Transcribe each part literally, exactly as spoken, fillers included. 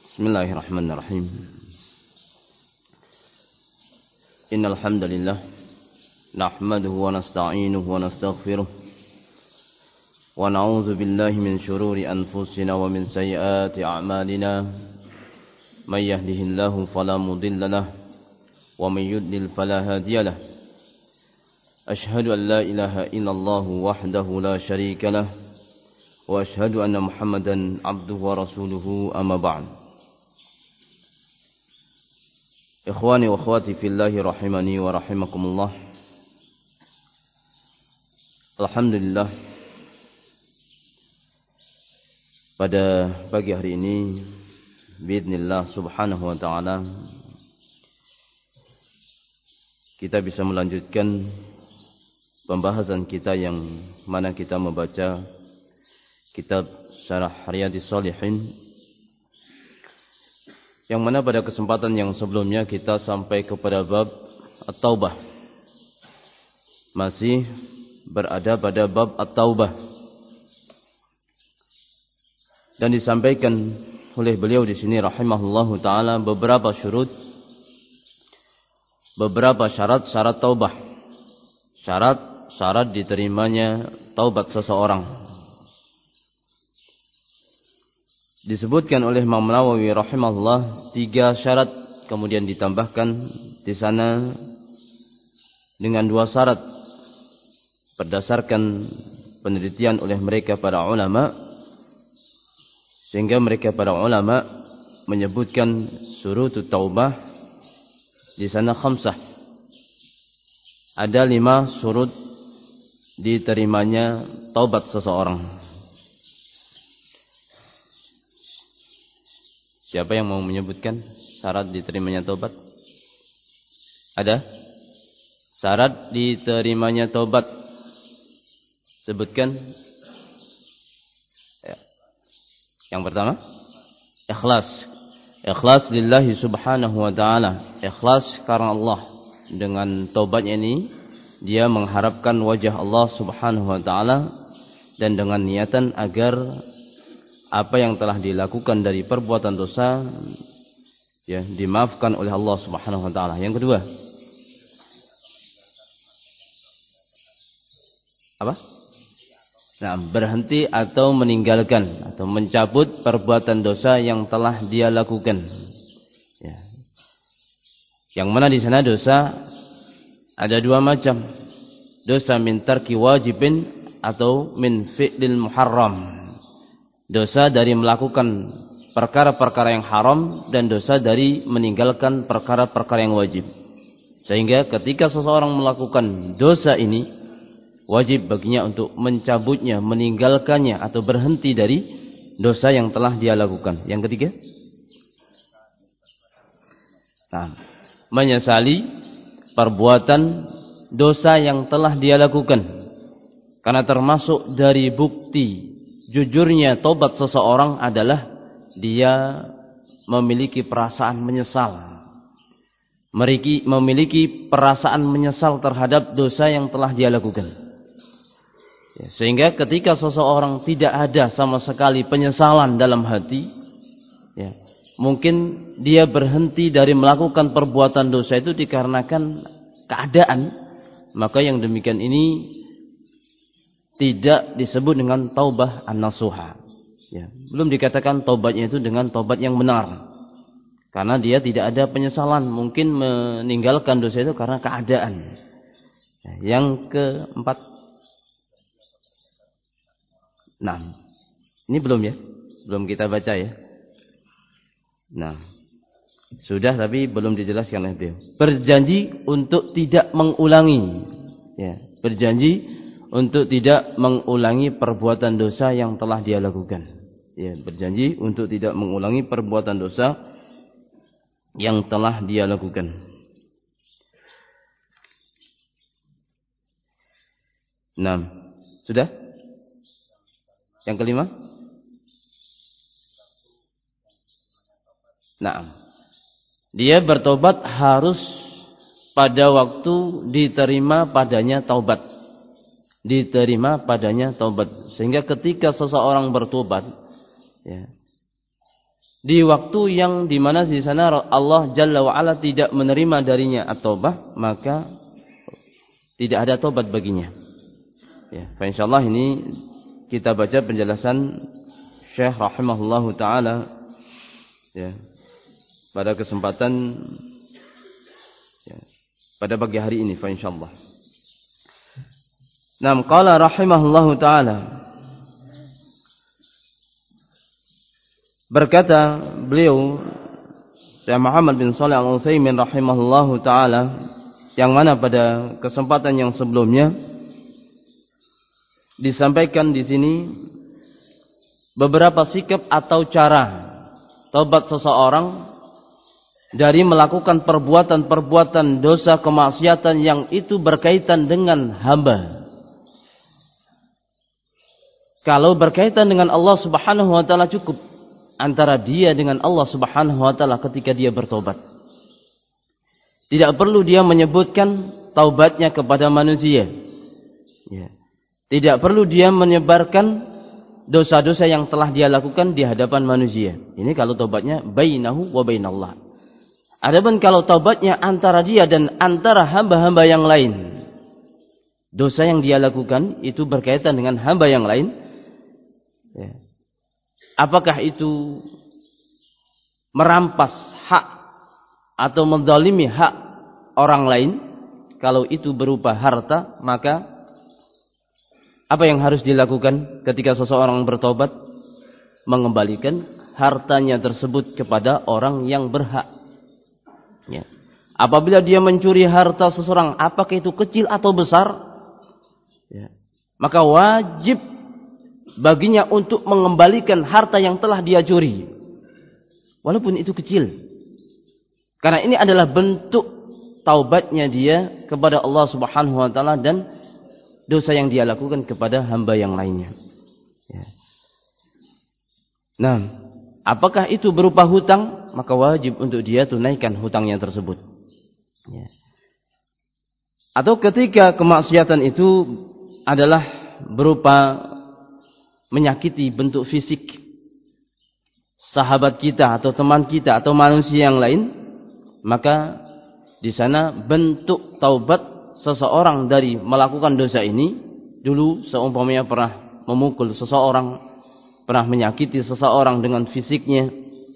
Bismillahirrahmanirrahim. Innal hamdalillah nahmaduhu wa nasta'inuhu wa nastaghfiruh wa na'udzu billahi min shururi anfusina wa min sayyiati a'malina. May yahdihillahu fala mudilla lahu wa may yudlil fala hadiya lahu. Ashhadu an la ilaha illallah wahdahu la syarika lahu wa ashhadu anna Muhammadan abduhu wa rasuluhu amma ba'd. Ikhwani wa akhwati fillahi rahimani wa rahimakumullah. Alhamdulillah, pada pagi hari ini biidznillah subhanahu wa ta'ala kita bisa melanjutkan pembahasan kita yang mana kita membaca kitab Syarah Riyadhis Shalihin, yang mana pada kesempatan yang sebelumnya kita sampai kepada bab At-Taubah. Masih berada pada bab At-Taubah. Dan disampaikan oleh beliau di sini rahimahullahu taala beberapa syurut, beberapa syarat-syarat taubah. Syarat-syarat diterimanya taubat seseorang. Disebutkan oleh Imam Nawawi rahimahullah tiga syarat, kemudian ditambahkan di sana dengan dua syarat berdasarkan penelitian oleh mereka para ulama, sehingga mereka para ulama menyebutkan syurutut taubah di sana khamsah. Ada lima syurut diterimanya taubat seseorang. Siapa yang mau menyebutkan syarat diterimanya taubat? Ada? Syarat diterimanya taubat. Sebutkan. Ya. Yang pertama, ikhlas. Ikhlas lillahi subhanahu wa ta'ala. Ikhlas karena Allah. Dengan taubatnya ini, dia mengharapkan wajah Allah subhanahu wa ta'ala, dan dengan niatan agar apa yang telah dilakukan dari perbuatan dosa ya dimaafkan oleh Allah Subhanahu wa taala. Yang kedua, apa? Nah, berhenti atau meninggalkan atau mencabut perbuatan dosa yang telah dia lakukan. Ya. Yang mana di sana dosa ada dua macam. Dosa min tarki wajibin atau min fi'lil muharram. Dosa dari melakukan perkara-perkara yang haram dan dosa dari meninggalkan perkara-perkara yang wajib. Sehingga ketika seseorang melakukan dosa ini, wajib baginya untuk mencabutnya, meninggalkannya atau berhenti dari dosa yang telah dia lakukan. Yang ketiga, nah, menyesali perbuatan dosa yang telah dia lakukan. Karena termasuk dari bukti jujurnya tobat seseorang adalah dia memiliki perasaan menyesal. Memiliki, memiliki perasaan menyesal terhadap dosa yang telah dia lakukan. Ya, sehingga ketika seseorang tidak ada sama sekali penyesalan dalam hati, ya, mungkin dia berhenti dari melakukan perbuatan dosa itu dikarenakan keadaan, maka yang demikian ini tidak disebut dengan taubah an-nasuha. Ya, belum dikatakan taubatnya itu dengan taubat yang benar. Karena dia tidak ada penyesalan, mungkin meninggalkan dosa itu karena keadaan. Ya, yang keempat. Nah, ini belum ya? Belum kita baca ya. Nah, sudah tapi belum dijelaskan oleh beliau. Berjanji untuk tidak mengulangi. Ya, berjanji untuk tidak mengulangi perbuatan dosa yang telah dia lakukan. Ya, berjanji untuk tidak mengulangi perbuatan dosa yang telah dia lakukan. Nah, sudah? Yang kelima? Nah, dia bertobat harus pada waktu diterima padanya taubat. Diterima padanya taubat, sehingga ketika seseorang bertobat, ya, di waktu yang dimana di sana Allah Jalla wa Ala tidak menerima darinya at-taubah, maka tidak ada taubat baginya. Ya, insyaallah ini kita baca penjelasan Syekh rahimahullahu taala ya pada kesempatan ya, pada pagi hari ini insyaallah. Naam, qala rahimahullahu taala, berkata beliau Syekh Muhammad bin Shalih Al-Utsaimin rahimahullahu taala, yang mana pada kesempatan yang sebelumnya disampaikan di sini beberapa sikap atau cara taubat seseorang dari melakukan perbuatan-perbuatan dosa kemaksiatan yang itu berkaitan dengan hamba. Kalau berkaitan dengan Allah Subhanahu wa taala cukup antara dia dengan Allah Subhanahu wa taala ketika dia bertobat. Tidak perlu dia menyebutkan taubatnya kepada manusia. Ya. Tidak perlu dia menyebarkan dosa-dosa yang telah dia lakukan di hadapan manusia. Ini kalau taubatnya bainahu wa bainallah. Adapun kalau taubatnya antara dia dan antara hamba-hamba yang lain, dosa yang dia lakukan itu berkaitan dengan hamba yang lain, ya. Apakah itu merampas hak atau menzalimi hak orang lain? Kalau itu berupa harta, maka apa yang harus dilakukan ketika seseorang bertobat? Mengembalikan hartanya tersebut kepada orang yang berhak. Ya. Apabila dia mencuri harta seseorang, apakah itu kecil atau besar, ya, maka wajib baginya untuk mengembalikan harta yang telah dia curi, walaupun itu kecil, karena ini adalah bentuk taubatnya dia kepada Allah Subhanahu wa taala dan dosa yang dia lakukan kepada hamba yang lainnya. Ya. Nah, apakah itu berupa hutang? Maka wajib untuk dia tunaikan hutangnya tersebut. Ya. Atau ketika kemaksiatan itu adalah berupa menyakiti bentuk fisik sahabat kita atau teman kita atau manusia yang lain, maka di sana bentuk taubat seseorang dari melakukan dosa ini, dulu seumpamanya pernah memukul seseorang, pernah menyakiti seseorang dengan fisiknya,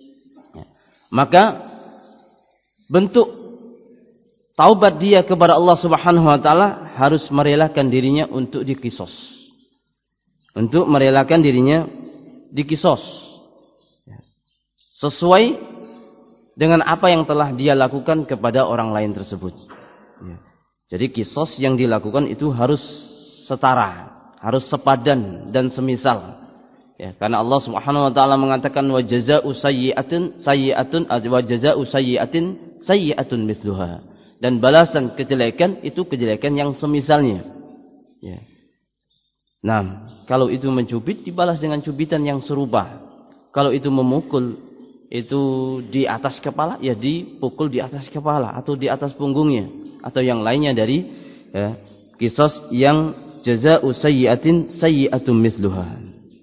maka bentuk taubat dia kepada Allah Subhanahu wa taala harus merelakan dirinya untuk dikisos. Untuk merelakan dirinya dikisos. Sesuai dengan apa yang telah dia lakukan kepada orang lain tersebut. Jadi kisos yang dilakukan itu harus setara, harus sepadan dan semisal. Ya, karena Allah Subhanahu wa taala mengatakan wa jazaa'u sayyi'atin sayyi'atun wa jazaa'u sayyi'atin sayyi'atun mithluha. Dan balasan kejelekan itu kejelekan yang semisalnya. Ya. Nah, kalau itu mencubit dibalas dengan cubitan yang serupa. Kalau itu memukul itu di atas kepala, ya dipukul di atas kepala atau di atas punggungnya atau yang lainnya dari ya, kisos yang jazaa'u sayyi'atin sayyi'atun mithluha.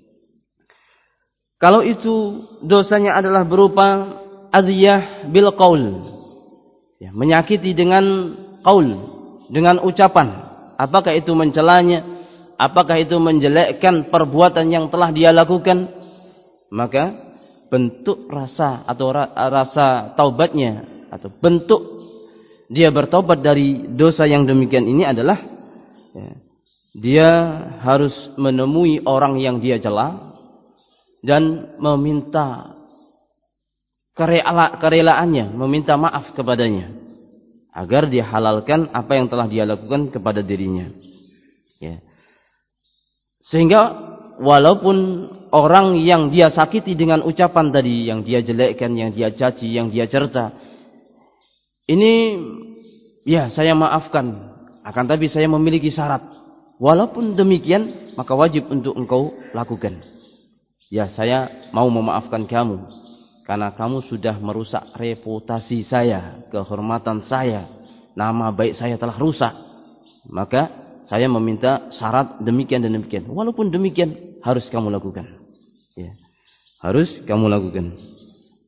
Kalau itu dosanya adalah berupa adhiyah bil qaul, ya, menyakiti dengan qaul, dengan ucapan, apakah itu mencelanya, apakah itu menjelekkan perbuatan yang telah dia lakukan, maka bentuk rasa atau rasa taubatnya atau bentuk dia bertobat dari dosa yang demikian ini adalah ya, dia harus menemui orang yang dia cela dan meminta kerela, kerelaannya, meminta maaf kepadanya agar dihalalkan apa yang telah dia lakukan kepada dirinya. Ya. Sehingga walaupun orang yang dia sakiti dengan ucapan tadi, yang dia jelekkan, yang dia caci, yang dia cerca, ini ya saya maafkan, akan tapi saya memiliki syarat. Walaupun demikian, maka wajib untuk engkau lakukan. Ya, saya mau memaafkan kamu karena kamu sudah merusak reputasi saya, kehormatan saya, nama baik saya telah rusak. Maka saya meminta syarat demikian dan demikian. Walaupun demikian harus kamu lakukan. Ya, harus kamu lakukan.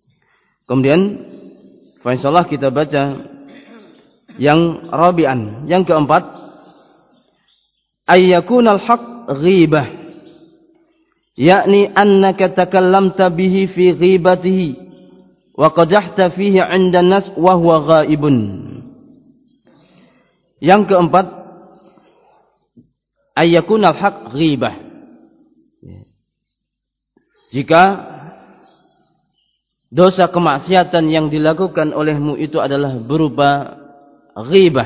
Kemudian insyaallah kita baca yang rabi'an, yang keempat, ayyakunal haqq ghibah, yakni annaka takallamta bihi fi ghibatihi wa qadahta fihi 'inda an-nas wa huwa ghaibun. Yang keempat, ayyakunal haqq ghibah, jika dosa kemaksiatan yang dilakukan olehmu itu adalah berupa ghibah,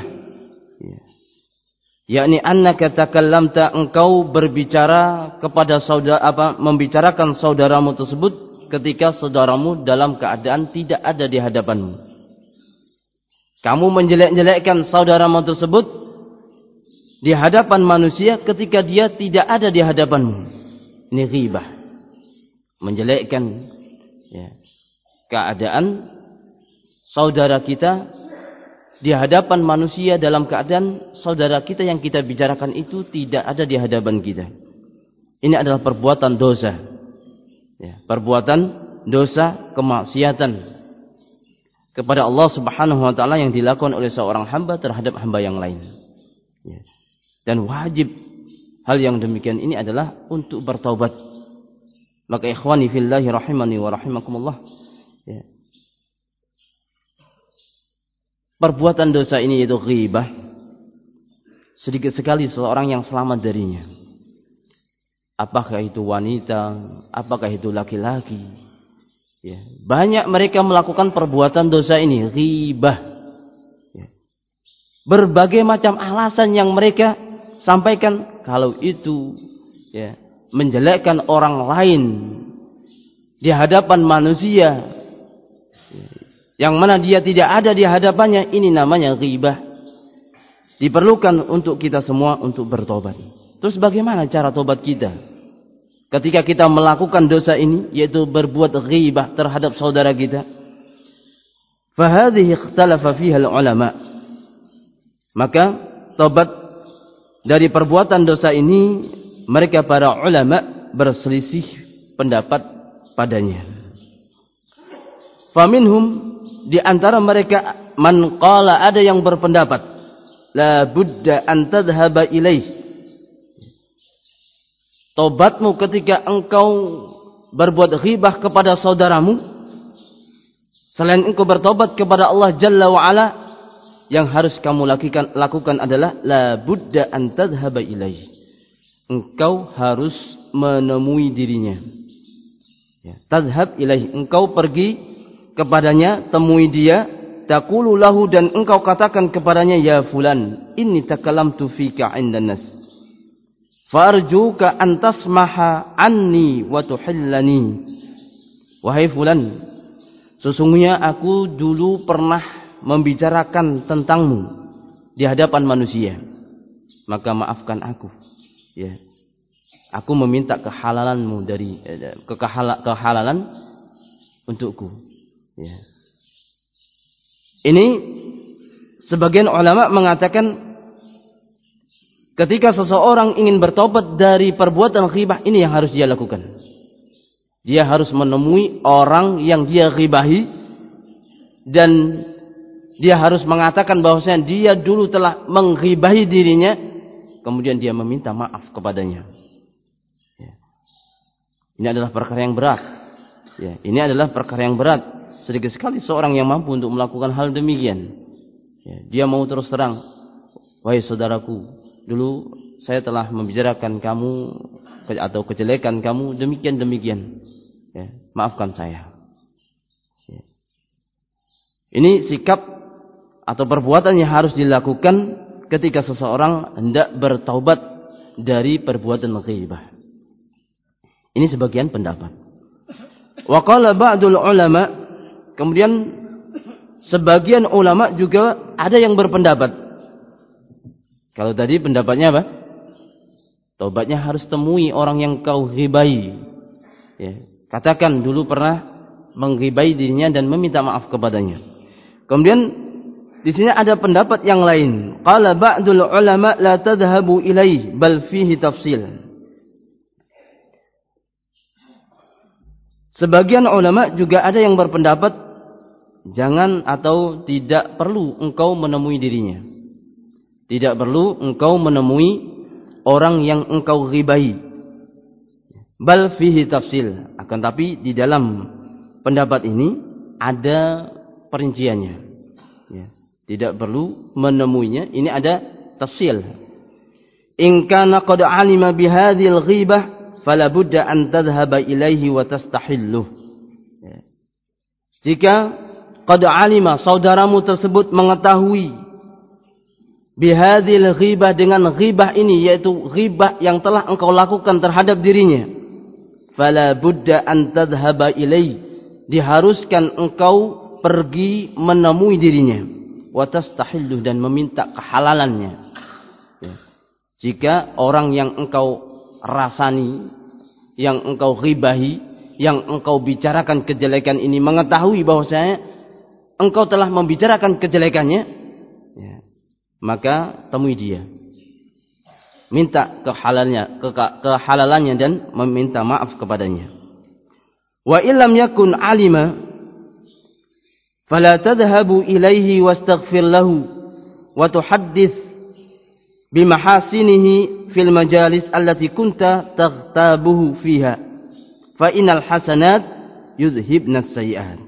yakni annaka takallamta, engkau berbicara kepada saudara apa membicarakan saudaramu tersebut ketika saudaramu dalam keadaan tidak ada di hadapanmu. Kamu menjelek-jelekkan saudaramu tersebut di hadapan manusia ketika dia tidak ada di hadapanmu. Ini ghibah, menjelekkan ya, keadaan saudara kita di hadapan manusia dalam keadaan saudara kita yang kita bicarakan itu tidak ada di hadapan kita. Ini adalah perbuatan dosa, ya, perbuatan dosa kemaksiatan kepada Allah Subhanahu wa taala yang dilakukan oleh seorang hamba terhadap hamba yang lain. Ya. Dan wajib hal yang demikian ini adalah untuk bertaubat. Maka ikhwani fillahi rahimani wa rahimakumullah, ya, perbuatan dosa ini yaitu ghibah, sedikit sekali seseorang yang selamat darinya. Apakah itu wanita, apakah itu laki-laki, ya, banyak mereka melakukan perbuatan dosa ini, ghibah, ya. Berbagai macam alasan yang mereka sampaikan, kalau itu ya, menjelekkan orang lain di hadapan manusia yang mana dia tidak ada di hadapannya, ini namanya ghibah. Diperlukan untuk kita semua untuk bertobat. Terus bagaimana cara tobat kita ketika kita melakukan dosa ini, yaitu berbuat ghibah terhadap saudara kita? Fahadhihi ikhtalafa fiha ulama. Maka tobat dari perbuatan dosa ini, mereka para ulama berselisih pendapat padanya. Faminhum, di antara mereka, man qala, ada yang berpendapat, la budda an tadhhaba ilaih, tobatmu ketika engkau berbuat ghibah kepada saudaramu, selain engkau bertobat kepada Allah Jalla wa Ala, yang harus kamu lakukan, lakukan adalah la budda an tadhhaba ilaih, engkau harus menemui dirinya. Ya, tadhhab ilaih, engkau pergi kepadanya, temui dia, taqulu lahu, dan engkau katakan kepadanya, ya fulan, inni takallamtu fika 'indan nas, farjuka an tasmaha anni wa tuhillani. Wahai fulan, sesungguhnya aku dulu pernah membicarakan tentangmu di hadapan manusia, maka maafkan aku, ya. Aku meminta kehalalanmu dari eh, kehala, kehalalan untukku. Ya. Ini sebagian ulama mengatakan ketika seseorang ingin bertobat dari perbuatan ghibah ini, yang harus dia lakukan, dia harus menemui orang yang dia ghibahi, dan dia harus mengatakan bahwasanya dia dulu telah menghibahi dirinya, kemudian dia meminta maaf kepadanya. Ya. Ini adalah perkara yang berat. Ya, ini adalah perkara yang berat. Sedikit sekali seorang yang mampu untuk melakukan hal demikian. Ya, dia mau terus terang, wahai saudaraku, dulu saya telah membicarakan kamu atau kejelekan kamu demikian demikian. Ya, maafkan saya. Ya. Ini sikap atau perbuatan yang harus dilakukan ketika seseorang hendak bertaubat dari perbuatan ghibah. Ini sebagian pendapat. Wa qala ba'dul ulama, kemudian sebagian ulama juga ada yang berpendapat. Kalau tadi pendapatnya apa? Taubatnya harus temui orang yang kau ghibai. Ya, katakan dulu pernah menghibai dirinya dan meminta maaf kepadanya. Kemudian di sini ada pendapat yang lain. Qala ba'dul ulama la tadhhabu ilaih bal fihi tafsil. Sebagian ulama juga ada yang berpendapat jangan atau tidak perlu engkau menemui dirinya. Tidak perlu engkau menemui orang yang engkau ghibahi. Bal fihi tafsil. Akan tapi di dalam pendapat ini ada perinciannya. Ya. Tidak perlu menemuinya. Ini ada tafsil. In kana qad alima bihadhil ghibah fala budda an tadhhaba ilaihi wa tastahilluh. Ya. Jika qad alima, saudaramu tersebut mengetahui bihadhil ghibah, dengan ghibah ini, yaitu ghibah yang telah engkau lakukan terhadap dirinya, fala budda an tadhhaba ilaihi, diharuskan engkau pergi menemui dirinya, wa tastahilluh, dan meminta kehalalannya. Ya. Jika orang yang engkau rasani, yang engkau ghibahi, yang engkau bicarakan kejelekan ini mengetahui bahwasanya engkau telah membicarakan kejelekannya, ya, maka temui dia, minta kehalalnya, ke, kehalalannya, dan meminta maaf kepadanya. Wa illam yakun alima fala tadhhabu ilaihi wastaghfir lahu wa tuhaddits bimahasinihi fil majalis allati kunta taghtabuhu fiha fa innal hasanat yudhhibna as-sayyi'at.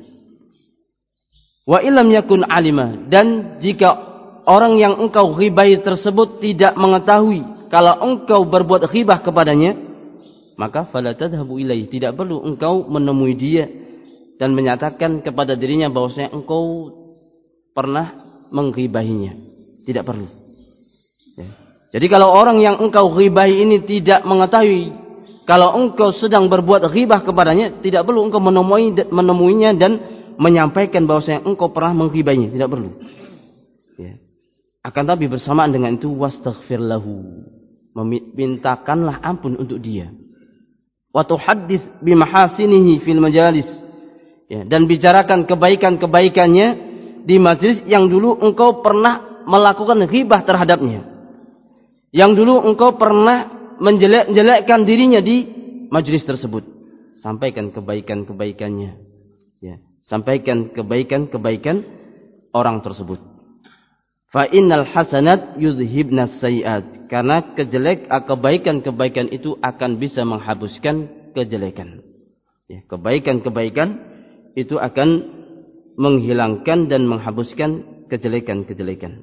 Wa illam yakun alima, dan jika orang yang engkau ghibahi tersebut tidak mengetahui kalau engkau berbuat ghibah kepadanya, maka fala tadhhabu ilaihi, tidak perlu engkau menemui dia dan menyatakan kepada dirinya bahwasanya engkau pernah menghibahinya. Tidak perlu. Ya. Jadi kalau orang yang engkau ghibahi ini tidak mengetahui kalau engkau sedang berbuat ghibah kepadanya, tidak perlu engkau menemui menemuinya dan menyampaikan bahwasanya engkau pernah menghibahinya. Tidak perlu. Ya. Akan tapi bersamaan dengan itu, wastaghfir lahu, memintakanlah ampun untuk dia. Wa tuhaddits bimahasinihi fil majalis. Ya, dan bicarakan kebaikan-kebaikannya di majlis yang dulu engkau pernah melakukan ghibah terhadapnya, yang dulu engkau pernah menjelek-jelekkan dirinya di majlis tersebut. Sampaikan kebaikan-kebaikannya, ya, sampaikan kebaikan-kebaikan orang tersebut. Fa innal hasanat yudhhibna as-sayyi'at, karena kejelek kebaikan-kebaikan itu akan bisa menghapuskan kejelekan. Ya, kebaikan-kebaikan itu akan menghilangkan dan menghapuskan kejelekan-kejelekan.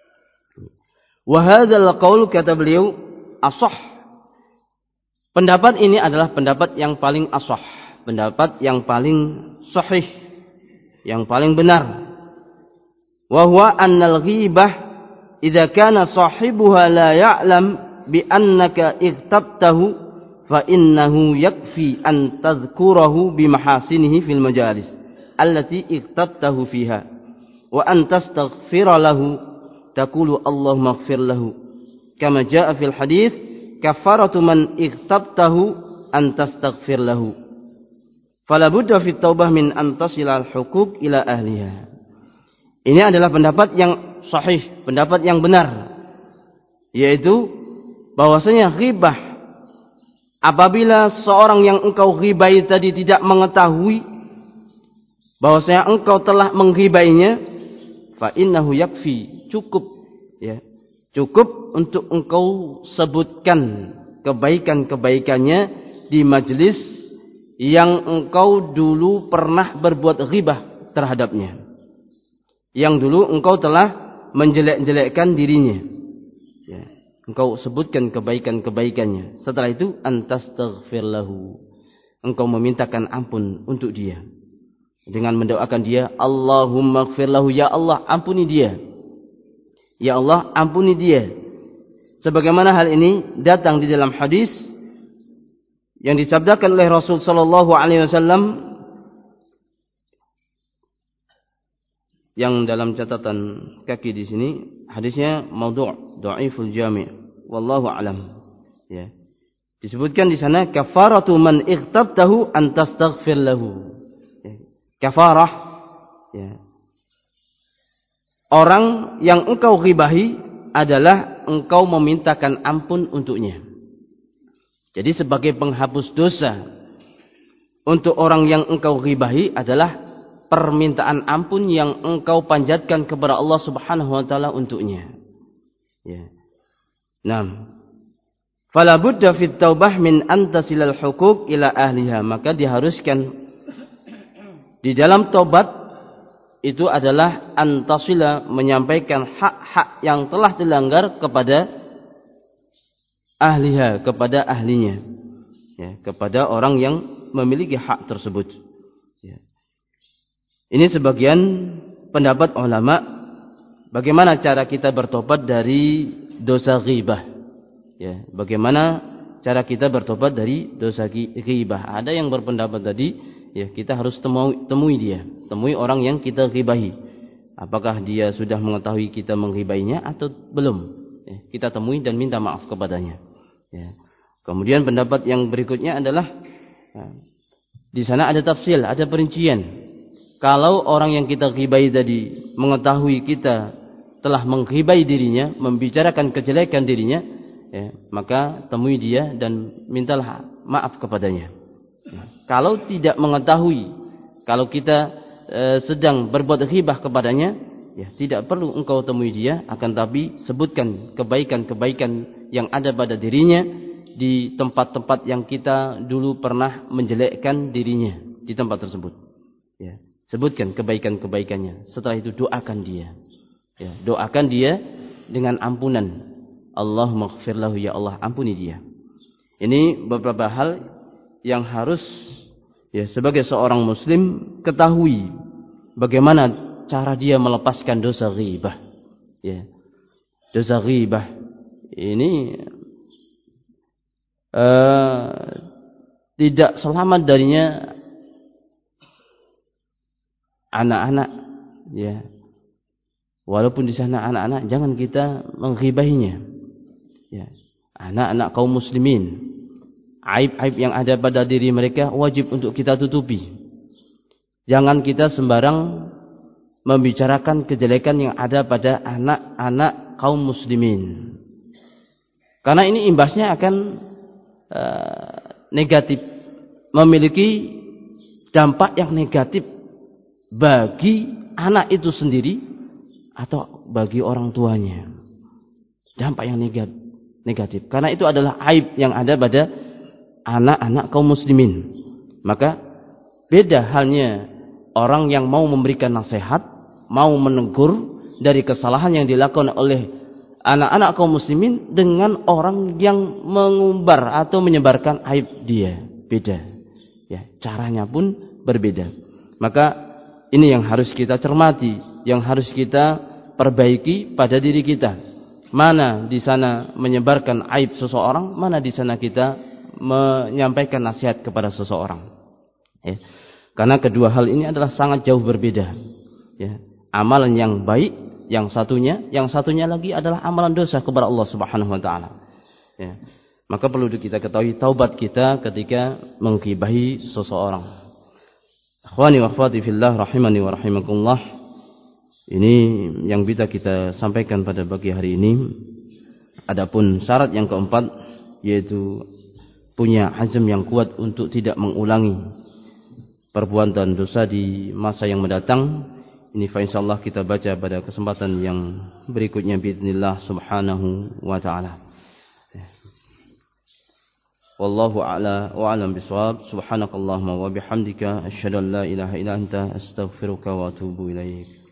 Wa hadzal qaul, kata beliau, ashah. Pendapat ini adalah pendapat yang paling ashah, pendapat yang paling sahih, yang paling benar. Wa huwa annal ghibah idza kana sahibuha la ya'lam bi annaka ightabtahu fa innahu yakfi an tadhkurahu bimahasinihi fil majalis allati ightabtahu fiha wa an tastaghfira lahu taqulu Allahumma ighfir lahu kama jaa fil hadits kafaratu man ightabtahu an tastaghfir lahu fala budda fit taubah min an tasila al huquq ila ahliha. Ini adalah pendapat yang sahih, pendapat yang benar, yaitu bahwasanya ghibah, apabila seorang yang engkau ghibahi tadi tidak mengetahui bahwasanya engkau telah mengghibainya, fa innahu yakfi, cukup, ya, cukup untuk engkau sebutkan kebaikan-kebaikannya di majelis yang engkau dulu pernah berbuat ghibah terhadapnya, yang dulu engkau telah menjelek-jelekkan dirinya. Ya. Engkau sebutkan kebaikan-kebaikannya. Setelah itu, antastaghfir lahu, engkau memintakan ampun untuk dia dengan mendoakan dia, Allahumma ighfir lahu, ya Allah ampuni dia, ya Allah ampuni dia. Sebagaimana hal ini datang di dalam hadis yang disabdakan oleh Rasul sallallahu alaihi wasallam, yang dalam catatan kaki di sini hadisnya maudhu', dhaiful jami', wallahu alam. Ya. Disebutkan di sana kafaratu man ightabtahu an tastaghfir lahu. Ya. Kafarah, ya, orang yang engkau ghibahi adalah engkau memintakan ampun untuknya. Jadi sebagai penghapus dosa untuk orang yang engkau ghibahi adalah permintaan ampun yang engkau panjatkan kepada Allah Subhanahu wa taala untuknya. Ya. Naam. Fala budda fit taubah min an tasilal huquq ila ahliha, maka diharuskan di dalam taubat itu adalah antasila, menyampaikan hak-hak yang telah dilanggar kepada ahliha, kepada ahlinya, ya, kepada orang yang memiliki hak tersebut. Ya. Ini sebagian pendapat ulama bagaimana cara kita bertobat dari dosa ghibah. Ya, bagaimana cara kita bertobat dari dosa ghibah? Ada yang berpendapat tadi, ya, kita harus temui, temui dia, temui orang yang kita ghibahi. Apakah dia sudah mengetahui kita mengghibainya atau belum? Ya, kita temui dan minta maaf kepadanya. Ya. Kemudian pendapat yang berikutnya adalah, ya, di sana ada tafsil, ada perincian. Kalau orang yang kita ghibai tadi mengetahui kita telah menghibai dirinya, membicarakan kejelekan dirinya, ya, maka temui dia dan mintalah maaf kepadanya. Ya. Kalau tidak mengetahui, kalau kita e, sedang berbuat ghibah kepadanya, ya, tidak perlu engkau temui dia, akan tapi sebutkan kebaikan-kebaikan yang ada pada dirinya di tempat-tempat yang kita dulu pernah menjelekkan dirinya di tempat tersebut. Ya. Sebutkan kebaikan-kebaikannya. Setelah itu doakan dia. Ya, doakan dia dengan ampunan. Allahumma ighfir lahu, ya Allah, ampuni dia. Ini beberapa hal yang harus, ya, sebagai seorang muslim ketahui bagaimana cara dia melepaskan dosa ghibah. Ya. Dosa ghibah ini uh, tidak selamat darinya anak-anak, ya. Walaupun di sana anak-anak, jangan kita menghibahinya. Ya. Anak-anak kaum muslimin, aib-aib yang ada pada diri mereka wajib untuk kita tutupi. Jangan kita sembarang membicarakan kejelekan yang ada pada anak-anak kaum muslimin. Karena ini imbasnya akan uh, negatif, memiliki dampak yang negatif bagi anak itu sendiri atau bagi orang tuanya. Dampak yang negatif. Karena itu adalah aib yang ada pada anak-anak kaum muslimin. Maka beda halnya orang yang mau memberikan nasihat, mau menegur dari kesalahan yang dilakukan oleh anak-anak kaum muslimin dengan orang yang mengumbar atau menyebarkan aib dia. Beda. Ya, caranya pun berbeda. Maka ini yang harus kita cermati, yang harus kita perbaiki pada diri kita. Mana di sana menyebarkan aib seseorang, mana di sana kita menyampaikan nasihat kepada seseorang. Ya. Karena kedua hal ini adalah sangat jauh berbeda. Ya. Amalan yang baik, yang satunya, yang satunya lagi adalah amalan dosa kepada Allah Subhanahu wa taala. Ya. Maka perlu kita ketahui taubat kita ketika menggibahi seseorang. Akhwani wa akhwati fillah rahimani wa rahimakumullah. Ini yang bisa kita sampaikan pada pagi hari ini. Adapun syarat yang keempat, yaitu punya azam yang kuat untuk tidak mengulangi perbuatan dosa di masa yang mendatang. Ini fa insyaallah kita baca pada kesempatan yang berikutnya biidznillah subhanahu wa ta'ala. Wallahu a'la wa a'lam bishawab. Subhanakallahumma wa bihamdika asyhadu an la ilaha illa anta astaghfiruka wa atubu ilaik.